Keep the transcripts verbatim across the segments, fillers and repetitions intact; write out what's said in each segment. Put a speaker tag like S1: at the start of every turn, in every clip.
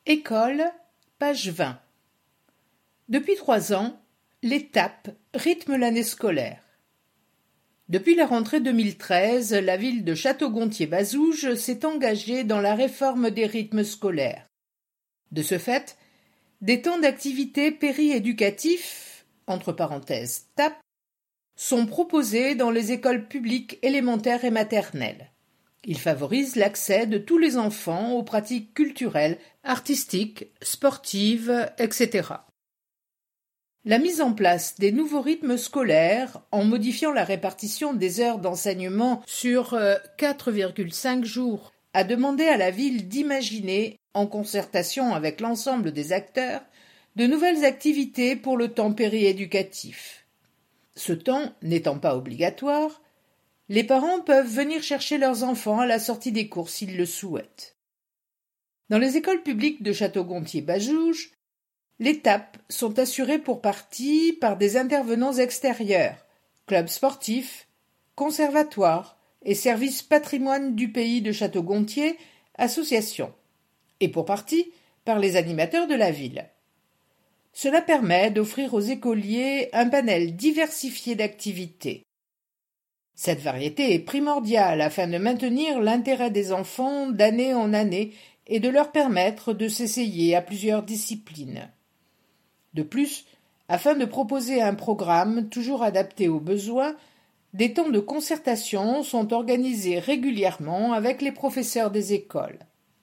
S1: École, page vingt. Depuis trois ans, l'étape rythme l'année scolaire. Depuis la rentrée deux mille treize, la ville de Château-Gontier-Bazouges s'est engagée dans la réforme des rythmes scolaires. De ce fait, des temps d'activité péri-éducatifs, entre parenthèses T A P, sont proposés dans les écoles publiques élémentaires et maternelles. Ils favorisent l'accès de tous les enfants aux pratiques culturelles, artistiques, sportives, et cetera. La mise en place des nouveaux rythmes scolaires, en modifiant la répartition des heures d'enseignement sur quatre virgule cinq jours, a demandé à la ville d'imaginer, en concertation avec l'ensemble des acteurs, de nouvelles activités pour le temps périéducatif. Ce temps n'étant pas obligatoire, les parents peuvent venir chercher leurs enfants à la sortie des cours s'ils le souhaitent. Dans les écoles publiques de Château-Gontier-Bazouges, les T A P sont assurées pour partie par des intervenants extérieurs, clubs sportifs, conservatoires et services patrimoine du pays de Château-Gontier, associations, et pour partie par les animateurs de la ville. Cela permet d'offrir aux écoliers un panel diversifié d'activités. Cette variété est primordiale afin de maintenir l'intérêt des enfants d'année en année et de leur permettre de s'essayer à plusieurs disciplines. De plus, afin de proposer un programme toujours adapté aux besoins, des temps de concertation sont organisés régulièrement avec les professeurs des écoles.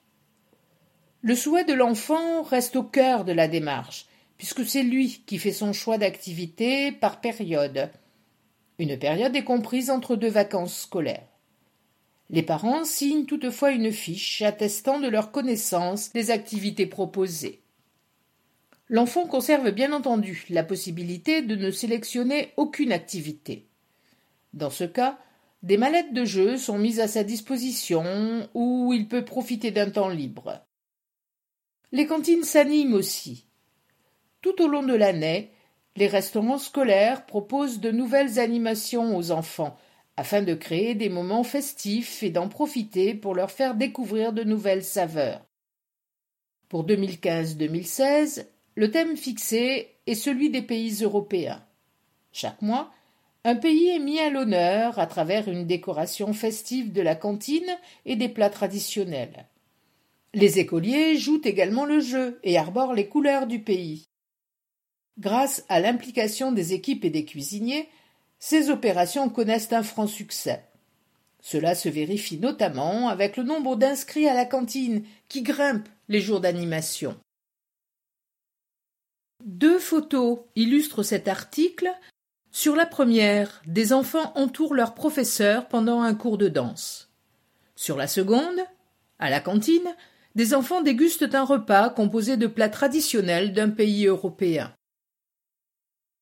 S1: Le souhait de l'enfant reste au cœur de la démarche, puisque c'est lui qui fait son choix d'activité par période. Une période est comprise entre deux vacances scolaires. Les parents signent toutefois une fiche attestant de leur connaissance des activités proposées. L'enfant conserve bien entendu la possibilité de ne sélectionner aucune activité. Dans ce cas, des mallettes de jeux sont mises à sa disposition où il peut profiter d'un temps libre. Les cantines s'animent aussi. Tout au long de l'année, les restaurants scolaires proposent de nouvelles animations aux enfants afin de créer des moments festifs et d'en profiter pour leur faire découvrir de nouvelles saveurs. Pour deux mille quinze deux mille seize, le thème fixé est celui des pays européens. Chaque mois, un pays est mis à l'honneur à travers une décoration festive de la cantine et des plats traditionnels. Les écoliers jouent également le jeu et arborent les couleurs du pays. Grâce à l'implication des équipes et des cuisiniers, ces opérations connaissent un franc succès. Cela se vérifie notamment avec le nombre d'inscrits à la cantine qui grimpe les jours d'animation. Deux photos illustrent cet article. Sur la première, des enfants entourent leur professeur pendant un cours de danse. Sur la seconde, à la cantine, des enfants dégustent un repas composé de plats traditionnels d'un pays européen.